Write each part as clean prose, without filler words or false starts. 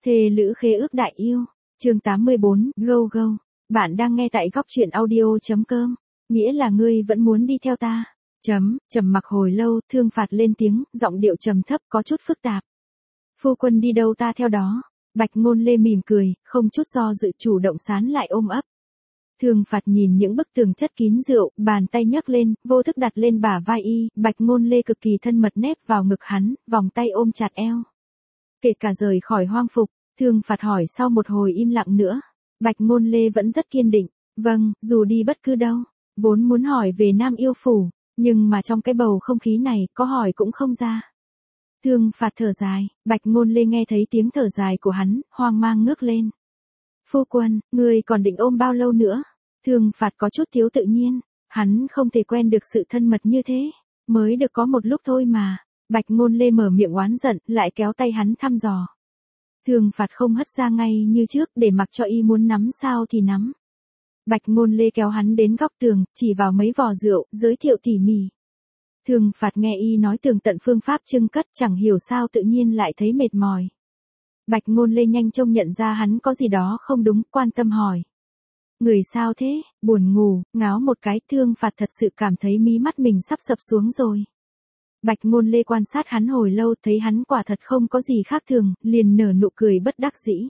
Thề lữ khế ước đại yêu, chương 84, go go. Bạn đang nghe tại góc truyện audio.com, nghĩa là ngươi vẫn muốn đi theo ta. Trầm mặc hồi lâu, Thương Phạt lên tiếng, giọng điệu trầm thấp có chút phức tạp. Phu quân đi đâu ta theo đó. Bạch Ngôn Lê mỉm cười, không chút do dự chủ động sán lại ôm ấp. Thương Phạt nhìn những bức tường chất kín rượu, bàn tay nhấc lên, vô thức đặt lên bả vai y, Bạch Ngôn Lê cực kỳ thân mật nép vào ngực hắn, vòng tay ôm chặt eo. Kể cả rời khỏi hoang phục, Thương Phạt hỏi sau một hồi im lặng nữa. Bạch Ngôn Lê vẫn rất kiên định, vâng, dù đi bất cứ đâu. Vốn muốn hỏi về Nam Yêu Phủ, nhưng mà trong cái bầu không khí này, có hỏi cũng không ra. Thương Phạt thở dài, Bạch Ngôn Lê nghe thấy tiếng thở dài của hắn, hoang mang ngước lên. Phu quân, người còn định ôm bao lâu nữa? Thương Phạt có chút thiếu tự nhiên, hắn không thể quen được sự thân mật như thế, mới được có một lúc thôi mà. Bạch Ngôn Lê mở miệng oán giận, lại kéo tay hắn thăm dò. Thương Phạt không hất ra ngay như trước, để mặc cho y muốn nắm sao thì nắm. Bạch Ngôn Lê kéo hắn đến góc tường, chỉ vào mấy vò rượu, giới thiệu tỉ mỉ. Thương Phạt nghe y nói tường tận phương pháp trưng cất, chẳng hiểu sao tự nhiên lại thấy mệt mỏi. Bạch Ngôn Lê nhanh trông nhận ra hắn có gì đó không đúng, quan tâm hỏi. Người sao thế, buồn ngủ, ngáo một cái. Thương Phạt thật sự cảm thấy mí mắt mình sắp sập xuống rồi. Bạch Ngôn Lê quan sát hắn hồi lâu, thấy hắn quả thật không có gì khác thường, liền nở nụ cười bất đắc dĩ.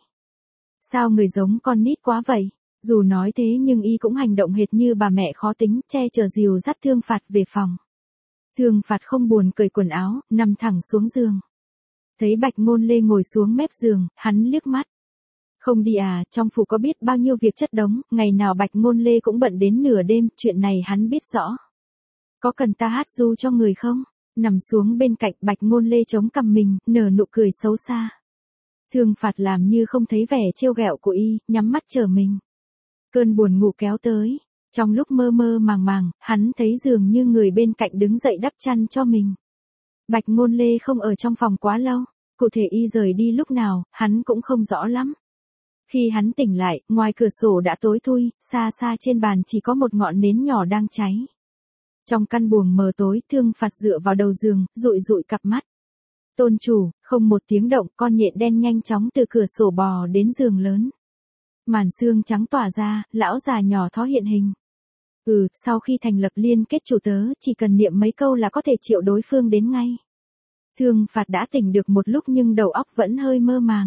Sao người giống con nít quá vậy? Dù nói thế nhưng y cũng hành động hệt như bà mẹ khó tính, che chở dìu dắt Thương Phạt về phòng. Thương Phạt không buồn cởi quần áo, nằm thẳng xuống giường. Thấy Bạch Ngôn Lê ngồi xuống mép giường, hắn liếc mắt. Không đi à, trong phủ có biết bao nhiêu việc chất đống, ngày nào Bạch Ngôn Lê cũng bận đến nửa đêm, chuyện này hắn biết rõ. Có cần ta hát ru cho người không? Nằm xuống bên cạnh, Bạch Ngôn Lê chống cằm mình, nở nụ cười xấu xa. Thương Phạt làm như không thấy vẻ trêu ghẹo của y, nhắm mắt chờ mình. Cơn buồn ngủ kéo tới. Trong lúc mơ mơ màng màng, hắn thấy dường như người bên cạnh đứng dậy đắp chăn cho mình. Bạch Ngôn Lê không ở trong phòng quá lâu, cụ thể y rời đi lúc nào, hắn cũng không rõ lắm. Khi hắn tỉnh lại, ngoài cửa sổ đã tối thui, xa xa trên bàn chỉ có một ngọn nến nhỏ đang cháy. Trong căn buồng mờ tối, Thương Phạt dựa vào đầu giường, dụi dụi cặp mắt. Tôn chủ, không một tiếng động, con nhện đen nhanh chóng từ cửa sổ bò đến giường lớn. Màn xương trắng tỏa ra, lão già nhỏ thó hiện hình. Sau khi thành lập liên kết chủ tớ, chỉ cần niệm mấy câu là có thể triệu đối phương đến ngay. Thương Phạt đã tỉnh được một lúc nhưng đầu óc vẫn hơi mơ màng.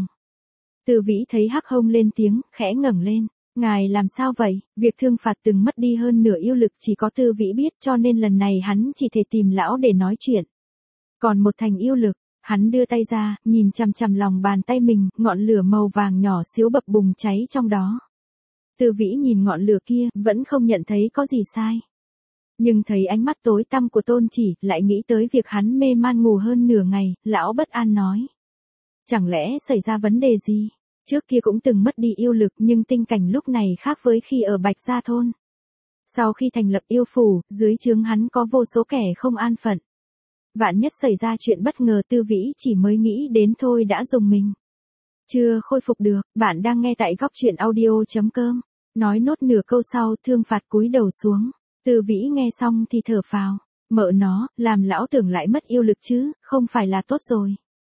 Từ Vĩ thấy Hắc Hông lên tiếng, khẽ ngẩng lên. Ngài làm sao vậy? Việc Thương Phạt từng mất đi hơn nửa yêu lực chỉ có Tư Vĩ biết, cho nên lần này hắn chỉ thể tìm lão để nói chuyện. Còn một thành yêu lực, hắn đưa tay ra, nhìn chằm chằm lòng bàn tay mình, ngọn lửa màu vàng nhỏ xíu bập bùng cháy trong đó. Tư Vĩ nhìn ngọn lửa kia, vẫn không nhận thấy có gì sai. Nhưng thấy ánh mắt tối tăm của Tôn Chỉ, lại nghĩ tới việc hắn mê man ngủ hơn nửa ngày, lão bất an nói. Chẳng lẽ xảy ra vấn đề gì? Trước kia cũng từng mất đi yêu lực nhưng tinh cảnh lúc này khác với khi ở Bạch Gia Thôn. Sau khi thành lập yêu phủ, dưới trướng hắn có vô số kẻ không an phận. Vạn nhất xảy ra chuyện bất ngờ, Tư Vĩ chỉ mới nghĩ đến thôi đã rùng mình. Chưa khôi phục được, bạn đang nghe tại góc truyện audio.com. Nói nốt nửa câu sau, Thương Phạt cúi đầu xuống. Tư Vĩ nghe xong thì thở phào. Mợ nó, làm lão tưởng lại mất yêu lực chứ, không phải là tốt rồi.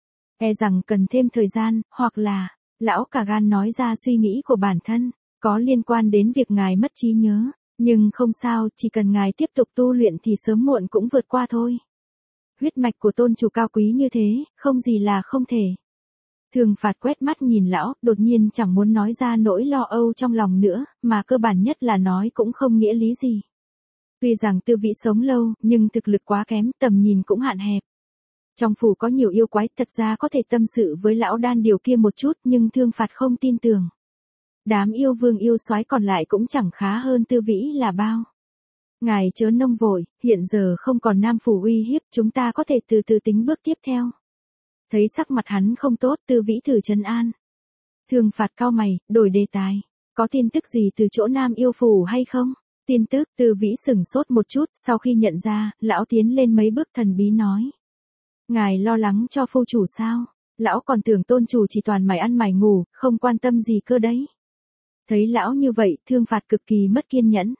E rằng cần thêm thời gian, hoặc là, lão cả gan nói ra suy nghĩ của bản thân, có liên quan đến việc ngài mất trí nhớ. Nhưng không sao, chỉ cần ngài tiếp tục tu luyện thì sớm muộn cũng vượt qua thôi. Huyết mạch của tôn chủ cao quý như thế, không gì là không thể. Thương Phạt quét mắt nhìn lão, đột nhiên chẳng muốn nói ra nỗi lo âu trong lòng nữa, mà cơ bản nhất là nói cũng không nghĩa lý gì. Tuy rằng Tư Vĩ sống lâu, nhưng thực lực quá kém, tầm nhìn cũng hạn hẹp. Trong phủ có nhiều yêu quái, thật ra có thể tâm sự với lão đan điều kia một chút, nhưng Thương Phạt không tin tưởng. Đám yêu vương yêu soái còn lại cũng chẳng khá hơn Tư Vĩ là bao. Ngài chớ nông vội, hiện giờ không còn Nam phủ uy hiếp, chúng ta có thể từ từ tính bước tiếp theo. Thấy sắc mặt hắn không tốt, Tư Vĩ thử trấn an. Thương Phạt cau mày, đổi đề tài. Có tin tức gì từ chỗ Nam yêu phủ hay không? Tin tức. Tư Vĩ sửng sốt một chút, sau khi nhận ra, lão tiến lên mấy bước thần bí nói. Ngài lo lắng cho phu chủ sao? Lão còn tưởng tôn chủ chỉ toàn mải ăn mải ngủ, không quan tâm gì cơ đấy. Thấy lão như vậy, Thương Phạt cực kỳ mất kiên nhẫn.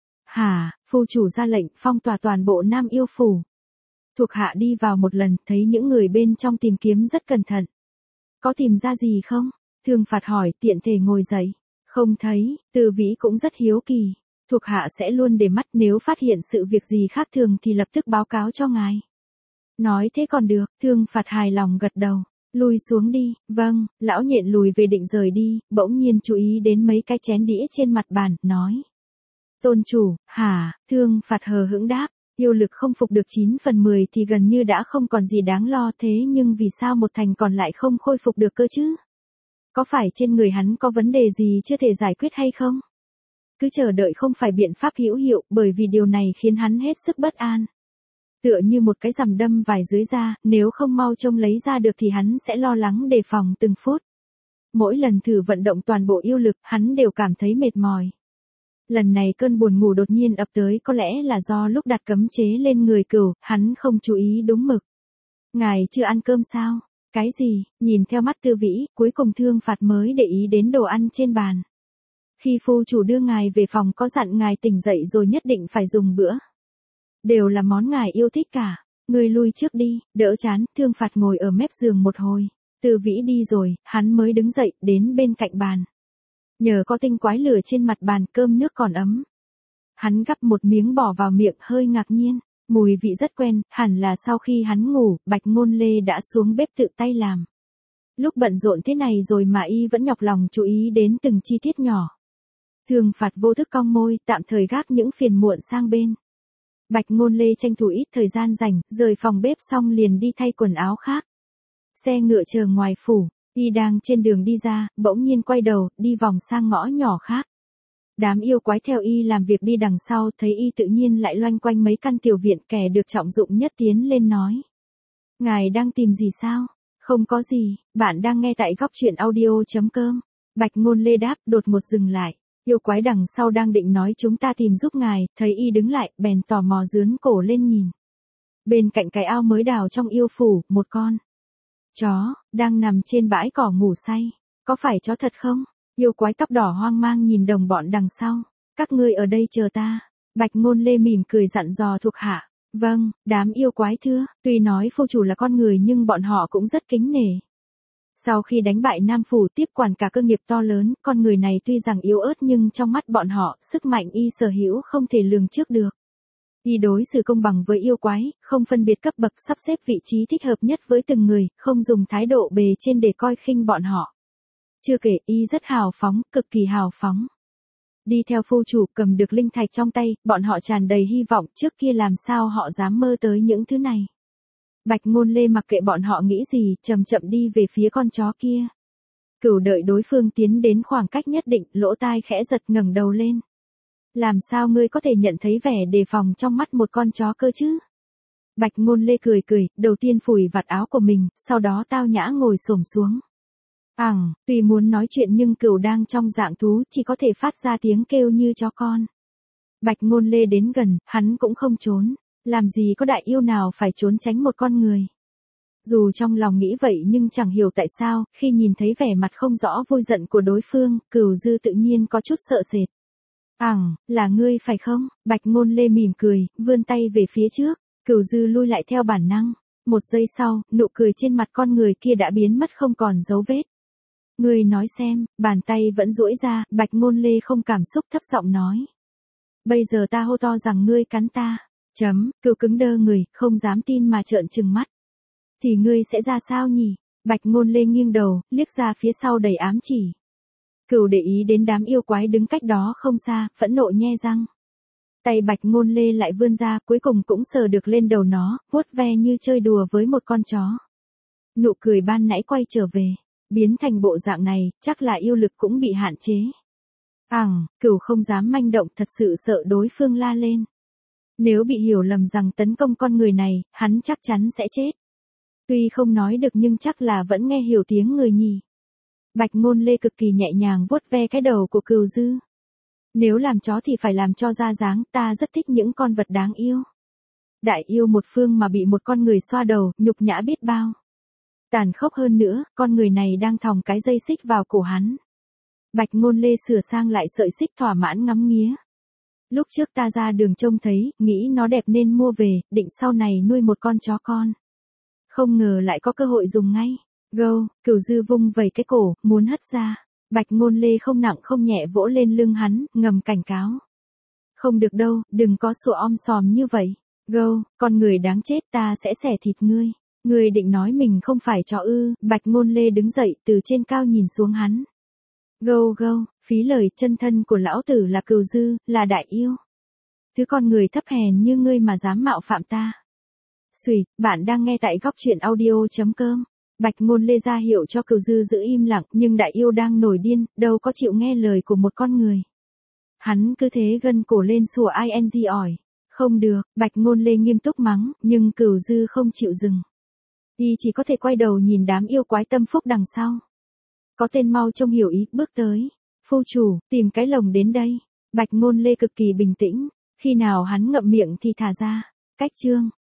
Hả, phu chủ ra lệnh phong tỏa toàn bộ Nam yêu phủ. Thuộc hạ đi vào một lần, thấy những người bên trong tìm kiếm rất cẩn thận. Có tìm ra gì không? Thương phạt hỏi, tiện thể ngồi dậy. Không thấy, Tư Vĩ cũng rất hiếu kỳ. Thuộc hạ sẽ luôn để mắt, nếu phát hiện sự việc gì khác thường thì lập tức báo cáo cho ngài. Nói thế còn được, Thương phạt hài lòng gật đầu. Lui xuống đi, vâng, lão nhện lùi về định rời đi, bỗng nhiên chú ý đến mấy cái chén đĩa trên mặt bàn, nói. Tôn chủ, hả, Thương phạt hờ hững đáp, yêu lực không phục được 9 phần 10 thì gần như đã không còn gì đáng lo, thế nhưng vì sao một thành còn lại không khôi phục được cơ chứ? Có phải trên người hắn có vấn đề gì chưa thể giải quyết hay không? Cứ chờ đợi không phải biện pháp hữu hiệu, bởi vì điều này khiến hắn hết sức bất an. Tựa như một cái rằm đâm vài dưới da, nếu không mau trông lấy ra được thì hắn sẽ lo lắng đề phòng từng phút. Mỗi lần thử vận động toàn bộ yêu lực, hắn đều cảm thấy mệt mỏi. Lần này cơn buồn ngủ đột nhiên ập tới, có lẽ là do lúc đặt cấm chế lên người Cửu, hắn không chú ý đúng mực. Ngài chưa ăn cơm sao? Cái gì? Nhìn theo mắt Tư Vĩ, cuối cùng Thương phạt mới để ý đến đồ ăn trên bàn. Khi phu chủ đưa ngài về phòng có dặn ngài tỉnh dậy rồi nhất định phải dùng bữa. Đều là món ngài yêu thích cả. Ngươi lui trước đi, đỡ chán. Thương phạt ngồi ở mép giường một hồi. Tư Vĩ đi rồi, hắn mới đứng dậy, đến bên cạnh bàn. Nhờ có tinh quái lửa trên mặt bàn, cơm nước còn ấm. Hắn gắp một miếng bỏ vào miệng, hơi ngạc nhiên. Mùi vị rất quen, hẳn là sau khi hắn ngủ, Bạch Ngôn Lê đã xuống bếp tự tay làm. Lúc bận rộn thế này rồi mà y vẫn nhọc lòng chú ý đến từng chi tiết nhỏ. Thương phạt vô thức cong môi, tạm thời gác những phiền muộn sang bên. Bạch Ngôn Lê tranh thủ ít thời gian rảnh, rời phòng bếp xong liền đi thay quần áo khác. Xe ngựa chờ ngoài phủ, y đang trên đường đi ra, bỗng nhiên quay đầu, đi vòng sang ngõ nhỏ khác. Đám yêu quái theo y làm việc đi đằng sau, thấy y tự nhiên lại loanh quanh mấy căn tiểu viện, kẻ được trọng dụng nhất tiến lên nói. Ngài đang tìm gì sao? Không có gì, bạn đang nghe tại góc truyện audio.com. Bạch Ngôn Lê đáp, đột ngột dừng lại. Yêu quái đằng sau đang định nói chúng ta tìm giúp ngài, thấy y đứng lại, bèn tò mò dướn cổ lên nhìn. Bên cạnh cái ao mới đào trong yêu phủ, một con chó, đang nằm trên bãi cỏ ngủ say. Có phải chó thật không? Yêu quái tóc đỏ hoang mang nhìn đồng bọn đằng sau. Các ngươi ở đây chờ ta. Bạch Ngôn Lê mỉm cười dặn dò thuộc hạ. Vâng, đám yêu quái thưa, tuy nói phu chủ là con người nhưng bọn họ cũng rất kính nể. Sau khi đánh bại Nam Phủ tiếp quản cả cơ nghiệp to lớn, con người này tuy rằng yếu ớt nhưng trong mắt bọn họ, sức mạnh y sở hữu không thể lường trước được. Y đối xử công bằng với yêu quái, không phân biệt cấp bậc, sắp xếp vị trí thích hợp nhất với từng người, không dùng thái độ bề trên để coi khinh bọn họ. Chưa kể y rất hào phóng, cực kỳ hào phóng. Đi theo phu chủ cầm được linh thạch trong tay, bọn họ tràn đầy hy vọng, trước kia làm sao họ dám mơ tới những thứ này. Bạch Ngôn Lê mặc kệ bọn họ nghĩ gì, chậm chậm đi về phía con chó kia. Cửu đợi đối phương tiến đến khoảng cách nhất định, lỗ tai khẽ giật, ngẩng đầu lên. Làm sao ngươi có thể nhận thấy vẻ đề phòng trong mắt một con chó cơ chứ? Bạch Ngôn Lê cười cười, đầu tiên phủi vạt áo của mình, sau đó tao nhã ngồi xổm xuống. Tuy muốn nói chuyện nhưng Cửu đang trong dạng thú, chỉ có thể phát ra tiếng kêu như chó con. Bạch Ngôn Lê đến gần, hắn cũng không trốn. Làm gì có đại yêu nào phải trốn tránh một con người. Dù trong lòng nghĩ vậy nhưng chẳng hiểu tại sao, khi nhìn thấy vẻ mặt không rõ vui giận của đối phương, Cửu Dư tự nhiên có chút sợ sệt. Là ngươi phải không? Bạch Ngôn Lê mỉm cười, vươn tay về phía trước. Cửu Dư lui lại theo bản năng. Một giây sau, nụ cười trên mặt con người kia đã biến mất không còn dấu vết. Ngươi nói xem, bàn tay vẫn duỗi ra, Bạch Ngôn Lê không cảm xúc thấp giọng nói. Bây giờ ta hô to rằng ngươi cắn ta. Cửu cứng đơ người, không dám tin mà trợn trừng mắt. Thì ngươi sẽ ra sao nhỉ? Bạch Ngôn Lê nghiêng đầu, liếc ra phía sau đầy ám chỉ. Cửu để ý đến đám yêu quái đứng cách đó không xa, phẫn nộ nhe răng. Tay Bạch Ngôn Lê lại vươn ra, cuối cùng cũng sờ được lên đầu nó, vuốt ve như chơi đùa với một con chó. Nụ cười ban nãy quay trở về, biến thành bộ dạng này, chắc là yêu lực cũng bị hạn chế. Cửu không dám manh động, thật sự sợ đối phương la lên. Nếu bị hiểu lầm rằng tấn công con người này, hắn chắc chắn sẽ chết. Tuy không nói được nhưng chắc là vẫn nghe hiểu tiếng người nhỉ. Bạch Ngôn Lê cực kỳ nhẹ nhàng vuốt ve cái đầu của Cửu Dư. Nếu làm chó thì phải làm cho ra dáng, ta rất thích những con vật đáng yêu. Đại yêu một phương mà bị một con người xoa đầu, nhục nhã biết bao. Tàn khốc hơn nữa, con người này đang thòng cái dây xích vào cổ hắn. Bạch Ngôn Lê sửa sang lại sợi xích thỏa mãn ngắm nghía. Lúc trước ta ra đường trông thấy, nghĩ nó đẹp nên mua về, định sau này nuôi một con chó con. Không ngờ lại có cơ hội dùng ngay. Gâu, Cửu Dư vung vẩy cái cổ, muốn hất ra. Bạch Ngôn Lê không nặng không nhẹ vỗ lên lưng hắn, ngầm cảnh cáo. Không được đâu, đừng có sủa om sòm như vậy. Gâu, con người đáng chết, ta sẽ xẻ thịt ngươi. Ngươi định nói mình không phải chó ư? Bạch Ngôn Lê đứng dậy từ trên cao nhìn xuống hắn. Gâu gâu, phí lời, chân thân của lão tử là Cửu Dư, là đại yêu. Thứ con người thấp hèn như ngươi mà dám mạo phạm ta. Xùy, bạn đang nghe tại góc truyện audio.com. Bạch Ngôn Lê ra hiệu cho Cửu Dư giữ im lặng, nhưng đại yêu đang nổi điên, đâu có chịu nghe lời của một con người. Hắn cứ thế gân cổ lên sủa ing ỏi. Không được, Bạch Ngôn Lê nghiêm túc mắng, nhưng Cửu Dư không chịu dừng. Y chỉ có thể quay đầu nhìn đám yêu quái tâm phúc đằng sau. Có tên mau trông hiểu ý, bước tới. Phu chủ, tìm cái lồng đến đây. Bạch Ngôn Lê cực kỳ bình tĩnh, khi nào hắn ngậm miệng thì thả ra. Cách chương.